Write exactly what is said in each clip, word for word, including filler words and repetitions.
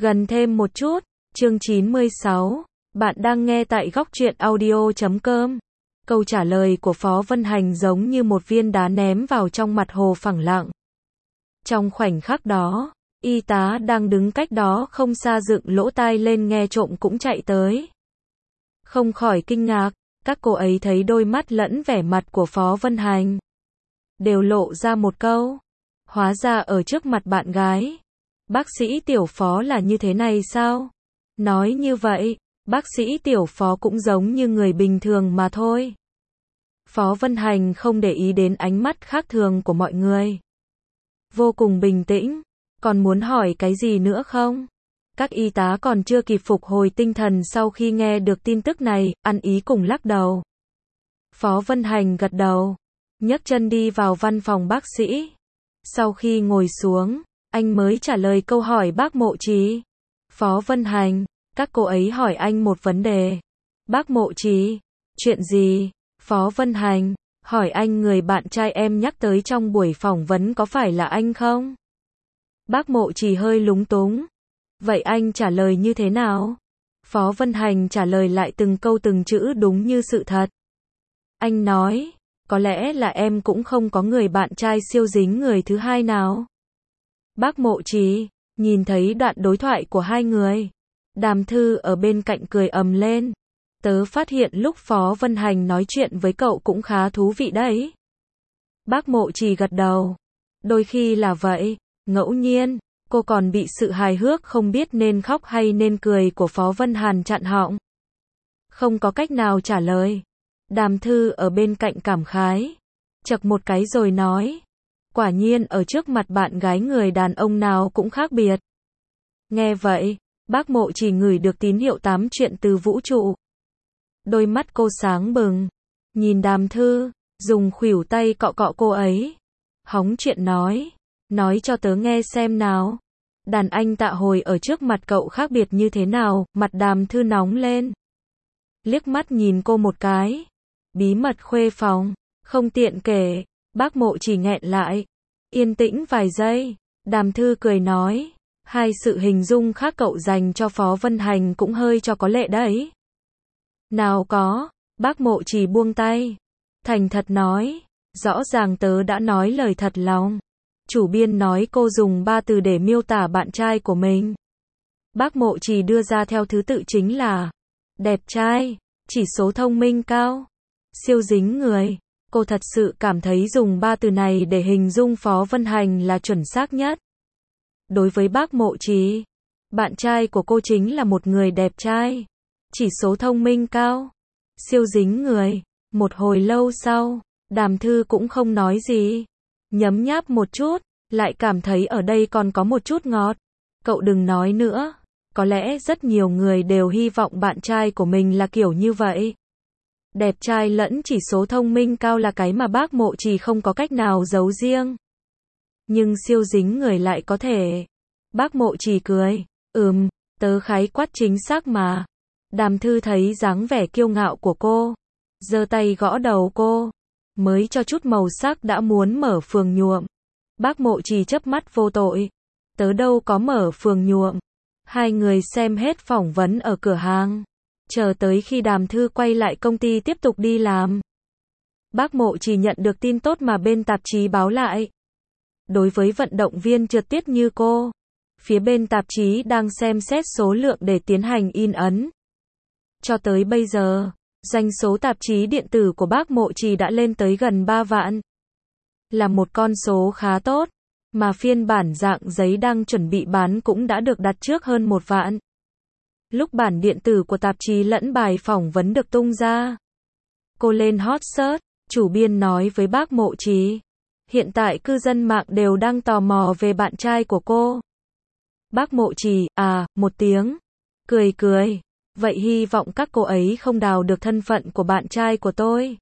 Gần thêm một chút, chương chín mươi sáu, bạn đang nghe tại góc truyện audio chấm com. Câu trả lời của Phó Vân Hành giống như một viên đá ném vào trong mặt hồ phẳng lặng. Trong khoảnh khắc đó, y tá đang đứng cách đó không xa dựng lỗ tai lên nghe trộm cũng chạy tới. Không khỏi kinh ngạc, các cô ấy thấy đôi mắt lẫn vẻ mặt của Phó Vân Hành. Đều lộ ra một câu. Hóa ra ở trước mặt bạn gái. Bác sĩ Tiểu Phó là như thế này sao? Nói như vậy, bác sĩ Tiểu Phó cũng giống như người bình thường mà thôi. Phó Vân Hành không để ý đến ánh mắt khác thường của mọi người. Vô cùng bình tĩnh, còn muốn hỏi cái gì nữa không? Các y tá còn chưa kịp phục hồi tinh thần sau khi nghe được tin tức này, ăn ý cùng lắc đầu. Phó Vân Hành gật đầu, nhấc chân đi vào văn phòng bác sĩ. Sau khi ngồi xuống, anh mới trả lời câu hỏi bác Mộ Trì. Phó Vân Hành, các cô ấy hỏi anh một vấn đề. Bác Mộ Trì, chuyện gì? Phó Vân Hành, hỏi anh người bạn trai em nhắc tới trong buổi phỏng vấn có phải là anh không? Bác Mộ Trì hơi lúng túng. Vậy anh trả lời như thế nào? Phó Vân Hành trả lời lại từng câu từng chữ đúng như sự thật. Anh nói, có lẽ là em cũng không có người bạn trai siêu dính người thứ hai nào. Bác Mộ Trì, nhìn thấy đoạn đối thoại của hai người. Đàm Thư ở bên cạnh cười ầm lên. Tớ phát hiện lúc Phó Vân Hành nói chuyện với cậu cũng khá thú vị đấy. Bác Mộ Trì gật đầu. Đôi khi là vậy, ngẫu nhiên, cô còn bị sự hài hước không biết nên khóc hay nên cười của Phó Vân Hàn chặn họng. Không có cách nào trả lời. Đàm Thư ở bên cạnh cảm khái. Chậc một cái rồi nói. Quả nhiên ở trước mặt bạn gái người đàn ông nào cũng khác biệt. Nghe vậy, bác Mộ Trì ngửi được tín hiệu tám chuyện từ vũ trụ. Đôi mắt cô sáng bừng. Nhìn Đàm Thư, dùng khuỷu tay cọ cọ cô ấy. Hóng chuyện nói. Nói cho tớ nghe xem nào. Đàn anh Tạ Hồi ở trước mặt cậu khác biệt như thế nào? Mặt Đàm Thư nóng lên. Liếc mắt nhìn cô một cái. Bí mật khuê phòng. Không tiện kể. Bác Mộ Trì nghẹn lại. Yên tĩnh vài giây. Đàm Thư cười nói. Hai sự hình dung khác cậu dành cho Phó Vân Hành cũng hơi cho có lệ đấy. Nào có. Bác Mộ Trì buông tay. Thành thật nói. Rõ ràng tớ đã nói lời thật lòng. Chủ biên nói cô dùng ba từ để miêu tả bạn trai của mình. Bác Mộ Trì đưa ra theo thứ tự chính là đẹp trai, chỉ số thông minh cao, siêu dính người. Cô thật sự cảm thấy dùng ba từ này để hình dung Phó Vân Hành là chuẩn xác nhất. Đối với bác Mộ Trì, bạn trai của cô chính là một người đẹp trai, chỉ số thông minh cao, siêu dính người. Một hồi lâu sau, Đàm Thư cũng không nói gì. Nhấm nháp một chút, lại cảm thấy ở đây còn có một chút ngọt. Cậu đừng nói nữa. Có lẽ rất nhiều người đều hy vọng bạn trai của mình là kiểu như vậy. Đẹp trai lẫn chỉ số thông minh cao là cái mà bác Mộ Trì không có cách nào giấu riêng. Nhưng siêu dính người lại có thể. Bác Mộ Trì cười. Ừm, tớ khái quát chính xác mà. Đàm Thư thấy dáng vẻ kiêu ngạo của cô. Giơ tay gõ đầu cô. Mới cho chút màu sắc đã muốn mở phường nhuộm. Bác Mộ Trì chớp mắt vô tội. Tớ đâu có mở phường nhuộm. Hai người xem hết phỏng vấn ở cửa hàng. Chờ tới khi Đàm Thư quay lại công ty tiếp tục đi làm. Bác Mộ Trì nhận được tin tốt mà bên tạp chí báo lại. Đối với vận động viên trượt tuyết như cô, phía bên tạp chí đang xem xét số lượng để tiến hành in ấn. Cho tới bây giờ, doanh số tạp chí điện tử của bác Mộ Trì đã lên tới gần ba vạn. Là một con số khá tốt, mà phiên bản dạng giấy đang chuẩn bị bán cũng đã được đặt trước hơn một vạn. Lúc bản điện tử của tạp chí lẫn bài phỏng vấn được tung ra, cô lên hot search, chủ biên nói với bác Mộ Trì. Hiện tại cư dân mạng đều đang tò mò về bạn trai của cô. Bác Mộ Trì, à, một tiếng. Cười cười. Vậy hy vọng các cô ấy không đào được thân phận của bạn trai của tôi.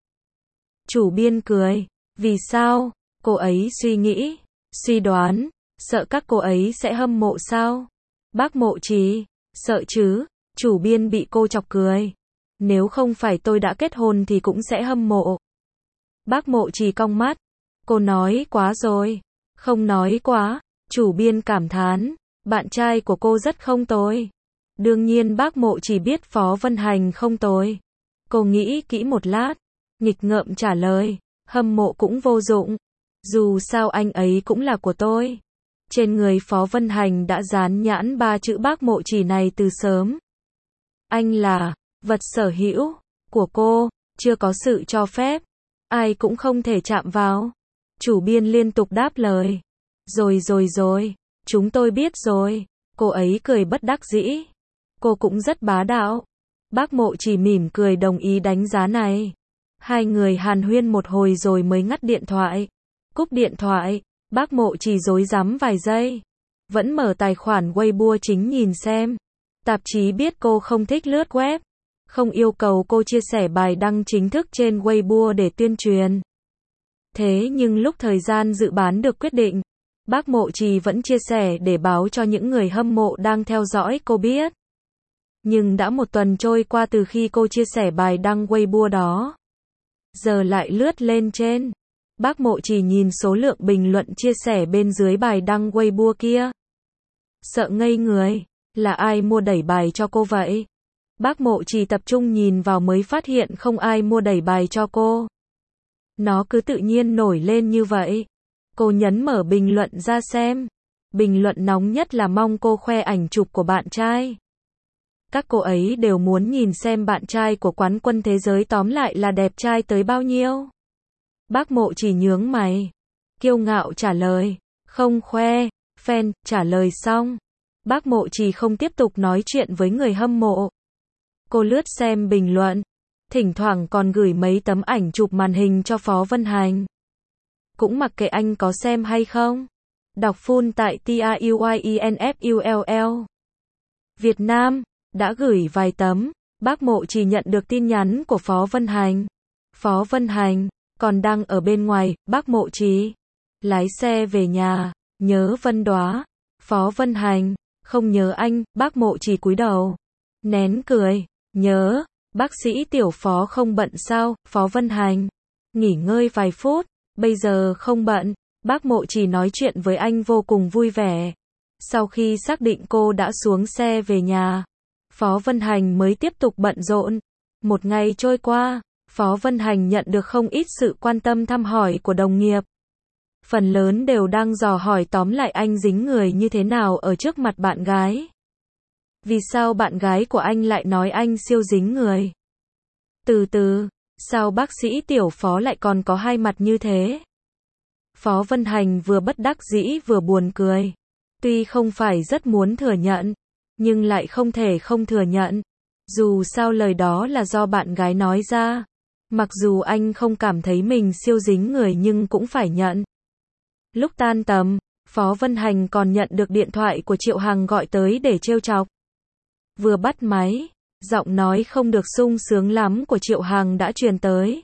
Chủ biên cười. Vì sao? Cô ấy suy nghĩ, suy đoán, sợ các cô ấy sẽ hâm mộ sao? Bác Mộ Trì, sợ chứ. Chủ biên bị cô chọc cười. Nếu không phải tôi đã kết hôn thì cũng sẽ hâm mộ. Bác Mộ Trì cong mắt. Cô nói quá rồi. Không nói quá. Chủ biên cảm thán. Bạn trai của cô rất không tồi. Đương nhiên bác Mộ chỉ biết Phó Vân Hành không tồi. Cô nghĩ kỹ một lát, nghịch ngợm trả lời, hâm mộ cũng vô dụng. Dù sao anh ấy cũng là của tôi. Trên người Phó Vân Hành đã dán nhãn ba chữ bác Mộ chỉ này từ sớm. Anh là vật sở hữu của cô, chưa có sự cho phép, ai cũng không thể chạm vào. Chủ biên liên tục đáp lời. Rồi rồi rồi, chúng tôi biết rồi. Cô ấy cười bất đắc dĩ. Cô cũng rất bá đạo. Bác Mộ chỉ mỉm cười đồng ý đánh giá này. Hai người hàn huyên một hồi rồi mới ngắt điện thoại. Cúp điện thoại, bác Mộ chỉ rối rắm vài giây. Vẫn mở tài khoản Weibo chính nhìn xem. Tạp chí biết cô không thích lướt web. Không yêu cầu cô chia sẻ bài đăng chính thức trên Weibo để tuyên truyền. Thế nhưng lúc thời gian dự bán được quyết định, bác Mộ Trì vẫn chia sẻ để báo cho những người hâm mộ đang theo dõi cô biết. Nhưng đã một tuần trôi qua từ khi cô chia sẻ bài đăng Weibo đó. Giờ lại lướt lên trên. Bác Mộ Trì nhìn số lượng bình luận chia sẻ bên dưới bài đăng Weibo kia. Sợ ngây người, là ai mua đẩy bài cho cô vậy? Bác Mộ Trì tập trung nhìn vào mới phát hiện không ai mua đẩy bài cho cô. Nó cứ tự nhiên nổi lên như vậy. Cô nhấn mở bình luận ra xem. Bình luận nóng nhất là mong cô khoe ảnh chụp của bạn trai. Các cô ấy đều muốn nhìn xem bạn trai của quán quân thế giới tóm lại là đẹp trai tới bao nhiêu. Bác Mộ chỉ nhướng mày. Kiêu ngạo trả lời. Không khoe. Fan trả lời xong. Bác Mộ chỉ không tiếp tục nói chuyện với người hâm mộ. Cô lướt xem bình luận. Thỉnh thoảng còn gửi mấy tấm ảnh chụp màn hình cho Phó Vân Hành. Cũng mặc kệ anh có xem hay không. Đọc full tại T A U Y I N F U L L. Việt Nam, đã gửi vài tấm. Bác Mộ chỉ nhận được tin nhắn của Phó Vân Hành. Phó Vân Hành, còn đang ở bên ngoài, bác Mộ chỉ. Lái xe về nhà, nhớ Vân Đóa. Phó Vân Hành, không nhớ anh, bác Mộ chỉ cúi đầu. Nén cười, nhớ. Bác sĩ Tiểu Phó không bận sao, Phó Vân Hành. Nghỉ ngơi vài phút, bây giờ không bận. Bác Mộ chỉ nói chuyện với anh vô cùng vui vẻ. Sau khi xác định cô đã xuống xe về nhà, Phó Vân Hành mới tiếp tục bận rộn. Một ngày trôi qua, Phó Vân Hành nhận được không ít sự quan tâm thăm hỏi của đồng nghiệp. Phần lớn đều đang dò hỏi tóm lại anh dính người như thế nào ở trước mặt bạn gái. Vì sao bạn gái của anh lại nói anh siêu dính người? Từ từ, sao bác sĩ Tiểu Phó lại còn có hai mặt như thế? Phó Vân Hành vừa bất đắc dĩ vừa buồn cười. Tuy không phải rất muốn thừa nhận, nhưng lại không thể không thừa nhận. Dù sao lời đó là do bạn gái nói ra. Mặc dù anh không cảm thấy mình siêu dính người nhưng cũng phải nhận. Lúc tan tầm, Phó Vân Hành còn nhận được điện thoại của Triệu Hằng gọi tới để trêu chọc. Vừa bắt máy, giọng nói không được sung sướng lắm của Triệu Hằng đã truyền tới.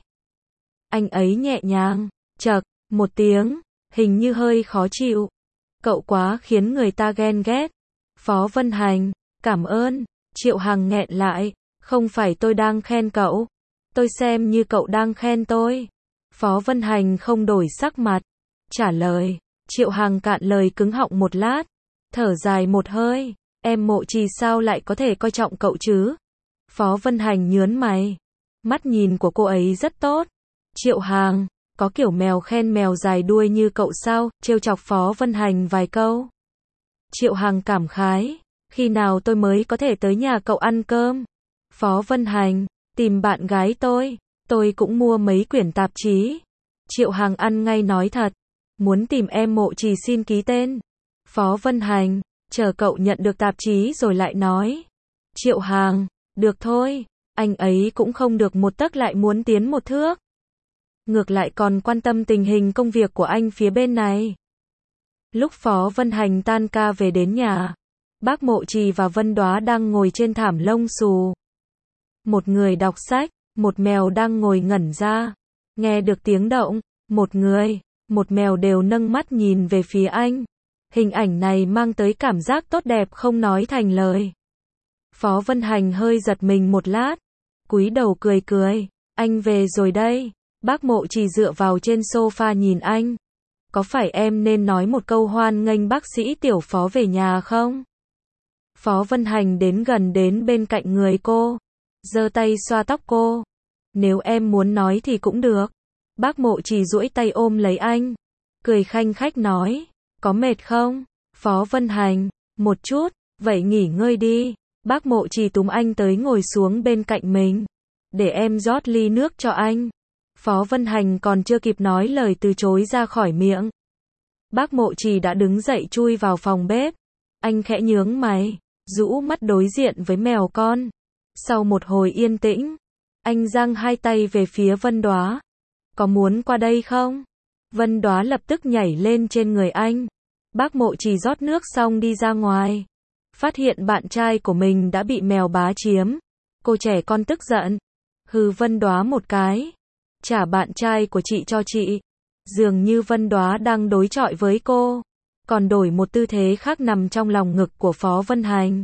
Anh ấy nhẹ nhàng, chậc, một tiếng, hình như hơi khó chịu. Cậu quá khiến người ta ghen ghét. Phó Vân Hành, cảm ơn. Triệu Hằng nghẹn lại, không phải tôi đang khen cậu. Tôi xem như cậu đang khen tôi. Phó Vân Hành không đổi sắc mặt. Trả lời, Triệu Hằng cạn lời cứng họng một lát. Thở dài một hơi. Em Mộ Trì sao lại có thể coi trọng cậu chứ? Phó Vân Hành nhớn mày. Mắt nhìn của cô ấy rất tốt. Triệu Hằng, có kiểu mèo khen mèo dài đuôi như cậu sao? Trêu chọc Phó Vân Hành vài câu. Triệu Hằng cảm khái. Khi nào tôi mới có thể tới nhà cậu ăn cơm? Phó Vân Hành, tìm bạn gái tôi. Tôi cũng mua mấy quyển tạp chí. Triệu Hằng ăn ngay nói thật. Muốn tìm em Mộ Trì xin ký tên. Phó Vân Hành, chờ cậu nhận được tạp chí rồi lại nói. Triệu Hằng, được thôi. Anh ấy cũng không được một tấc lại muốn tiến một thước. Ngược lại còn quan tâm tình hình công việc của anh phía bên này. Lúc Phó Vân Hành tan ca về đến nhà, bác Mộ Trì và Vân Đóa đang ngồi trên thảm lông xù. Một người đọc sách, một mèo đang ngồi ngẩn ra. Nghe được tiếng động, một người, một mèo đều nâng mắt nhìn về phía anh. Hình ảnh này mang tới cảm giác tốt đẹp không nói thành lời. Phó Vân Hành hơi giật mình một lát, cúi đầu cười cười. Anh về rồi đây. Bác Mộ Trì dựa vào trên sofa nhìn anh. có phải em nên nói một câu hoan nghênh bác sĩ Tiểu Phó về nhà không? Phó Vân Hành đến gần đến bên cạnh người cô, giơ tay xoa tóc cô. Nếu em muốn nói thì cũng được. Bác Mộ Trì duỗi tay ôm lấy anh, cười khanh khách nói, có mệt không? Phó Vân Hành, một chút, vậy nghỉ ngơi đi. Bác Mộ Trì túm anh tới ngồi xuống bên cạnh mình, để em rót ly nước cho anh. Phó Vân Hành còn chưa kịp nói lời từ chối ra khỏi miệng, Bác Mộ Trì đã đứng dậy chui vào phòng bếp. Anh khẽ nhướng mày, rũ mắt đối diện với mèo con. Sau một hồi yên tĩnh, anh giang hai tay về phía Vân Đoá. Có muốn qua đây không? Vân Đoá lập tức nhảy lên trên người anh. Bác Mộ Trì rót nước xong đi ra ngoài, phát hiện bạn trai của mình đã bị mèo bá chiếm. Cô trẻ con tức giận, hừ Vân Đoá một cái, trả bạn trai của chị cho chị. Dường như Vân Đoá đang đối chọi với cô, còn đổi một tư thế khác nằm trong lòng ngực của Phó Vân Hành.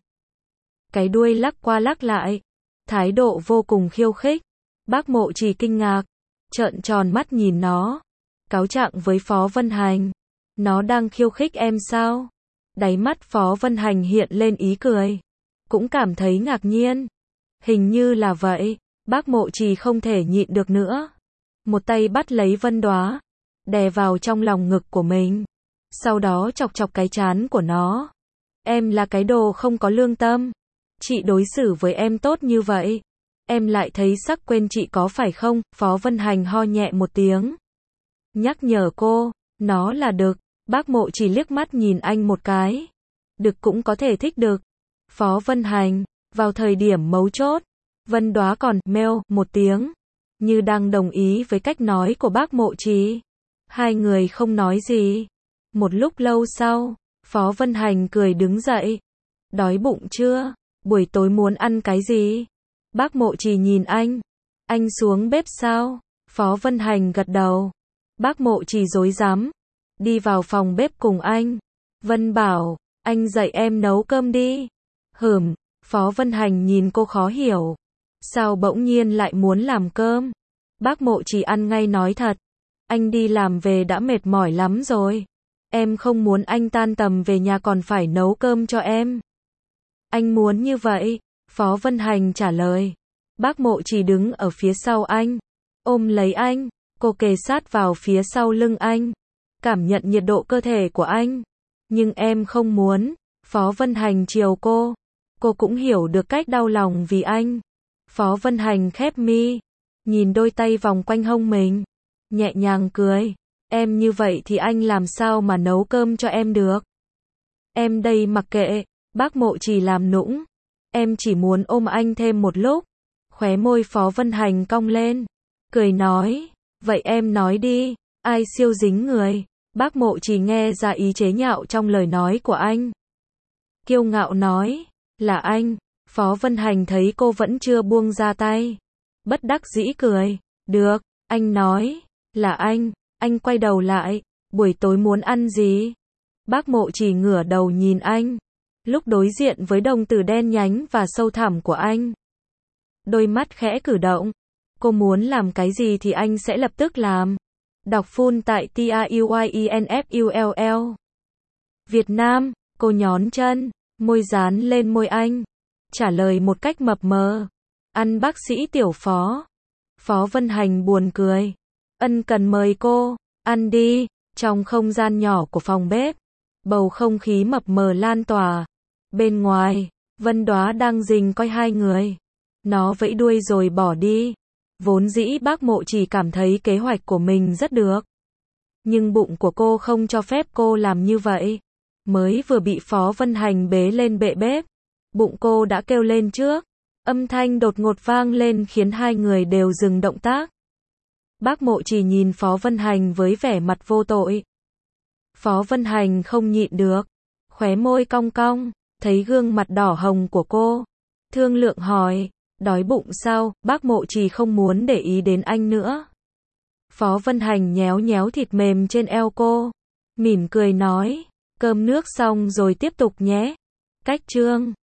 Cái đuôi lắc qua lắc lại, thái độ vô cùng khiêu khích. Bác Mộ Trì kinh ngạc, trợn tròn mắt nhìn nó, cáo trạng với Phó Vân Hành. Nó đang khiêu khích em sao? Đáy mắt Phó Vân Hành hiện lên ý cười, cũng cảm thấy ngạc nhiên. Hình như là vậy. Bác Mộ Trì không thể nhịn được nữa, một tay bắt lấy Vân Đoá, đè vào trong lòng ngực của mình, sau đó chọc chọc cái trán của nó. Em là cái đồ không có lương tâm. Chị đối xử với em tốt như vậy, em lại thấy sắc quên chị có phải không? Phó Vân Hành ho nhẹ một tiếng, nhắc nhở cô, nó là đực. Bác Mộ Trì liếc mắt nhìn anh một cái. Đực cũng có thể thích đực. Phó Vân Hành, vào thời điểm mấu chốt, Vân Đoá còn meo một tiếng, như đang đồng ý với cách nói của bác Mộ Trì. Hai người không nói gì. Một lúc lâu sau, Phó Vân Hành cười đứng dậy. Đói bụng chưa? Buổi tối muốn ăn cái gì? Bác Mộ Trì nhìn anh. Anh xuống bếp sao? Phó Vân Hành gật đầu. Bác Mộ Trì rối rắm, đi vào phòng bếp cùng anh. Vân bảo, anh dạy em nấu cơm đi. Hửm, Phó Vân Hành nhìn cô khó hiểu. Sao bỗng nhiên lại muốn làm cơm? Bác Mộ Trì ăn ngay nói thật. Anh đi làm về đã mệt mỏi lắm rồi. Em không muốn anh tan tầm về nhà còn phải nấu cơm cho em. Anh muốn như vậy. Phó Vân Hành trả lời. Bác Mộ Trì đứng ở phía sau anh, ôm lấy anh. Cô kề sát vào phía sau lưng anh, cảm nhận nhiệt độ cơ thể của anh. Nhưng em không muốn. Phó Vân Hành chiều cô. Cô cũng hiểu được cách đau lòng vì anh. Phó Vân Hành khép mi, nhìn đôi tay vòng quanh hông mình, nhẹ nhàng cười. Em như vậy thì anh làm sao mà nấu cơm cho em được? Em đây mặc kệ. Bác Mộ Trì làm nũng. Em chỉ muốn ôm anh thêm một lúc. Khóe môi Phó Vân Hành cong lên, cười nói. Vậy em nói đi, ai siêu dính người? Bác Mộ Trì nghe ra ý chế nhạo trong lời nói của anh, kiêu ngạo nói. Là anh. Phó Vân Hành thấy cô vẫn chưa buông ra tay, bất đắc dĩ cười. Được, anh nói. Là anh. Anh quay đầu lại. Buổi tối muốn ăn gì? Bác Mộ Trì ngửa đầu nhìn anh, lúc đối diện với đồng tử đen nhánh và sâu thẳm của anh. Đôi mắt khẽ cử động. Cô muốn làm cái gì thì anh sẽ lập tức làm. Đọc full tại T A U Y E N F U L L. Việt Nam. Cô nhón chân, môi dán lên môi anh, trả lời một cách mập mờ. Ăn bác sĩ Tiểu Phó. Phó Vân Hành buồn cười. Ân cần mời cô. Ăn đi. Trong không gian nhỏ của phòng bếp, bầu không khí mập mờ lan tỏa. Bên ngoài, Vân Đoá đang rình coi hai người. Nó vẫy đuôi rồi bỏ đi. Vốn dĩ bác Mộ Trì cảm thấy kế hoạch của mình rất được, nhưng bụng của cô không cho phép cô làm như vậy. Mới vừa bị Phó Vân Hành bế lên bệ bếp, bụng cô đã kêu lên trước. Âm thanh đột ngột vang lên khiến hai người đều dừng động tác. Bác Mộ Trì nhìn Phó Vân Hành với vẻ mặt vô tội. Phó Vân Hành không nhịn được, khóe môi cong cong, thấy gương mặt đỏ hồng của cô, thương lượng hỏi. Đói bụng sao? Bác Mộ Trì không muốn để ý đến anh nữa. Phó Vân Hành nhéo nhéo thịt mềm trên eo cô, mỉm cười nói. Cơm nước xong rồi tiếp tục nhé. Cách chương